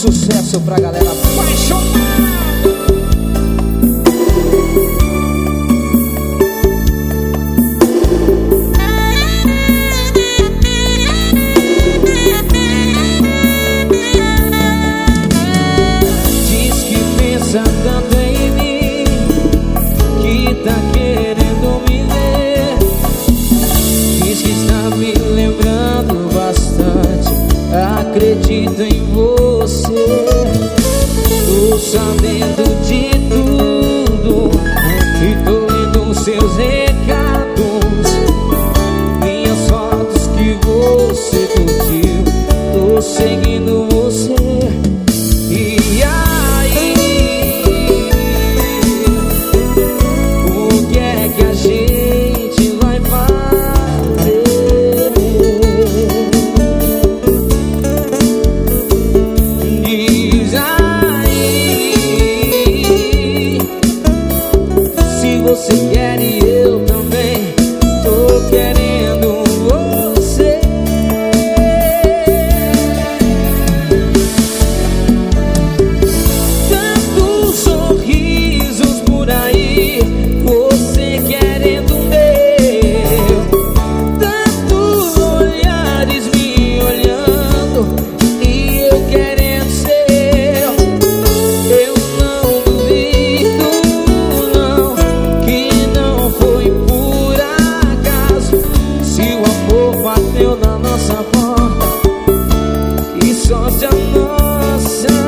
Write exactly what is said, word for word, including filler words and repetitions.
Sucesso pra galera apaixonada. Diz que pensa tanto em mim, que tá querendo me ver. Diz que está me lembrando bastante. Acredito em você. Tô sabendo de tudo e tô lendo seus recados, minhas fotos que você curtiu. Tô seguindo você. E aí, o que é que a gente vai fazer? Diz aí, se você quer e eu também tô querendo você. Tantos sorrisos por aí, você querendo meu. Tantos olhares me olhando e eu querendo seu. Eu não duvido, não, que não foi por acaso. Se o amor bateu na nossa porta, que sorte a nossa.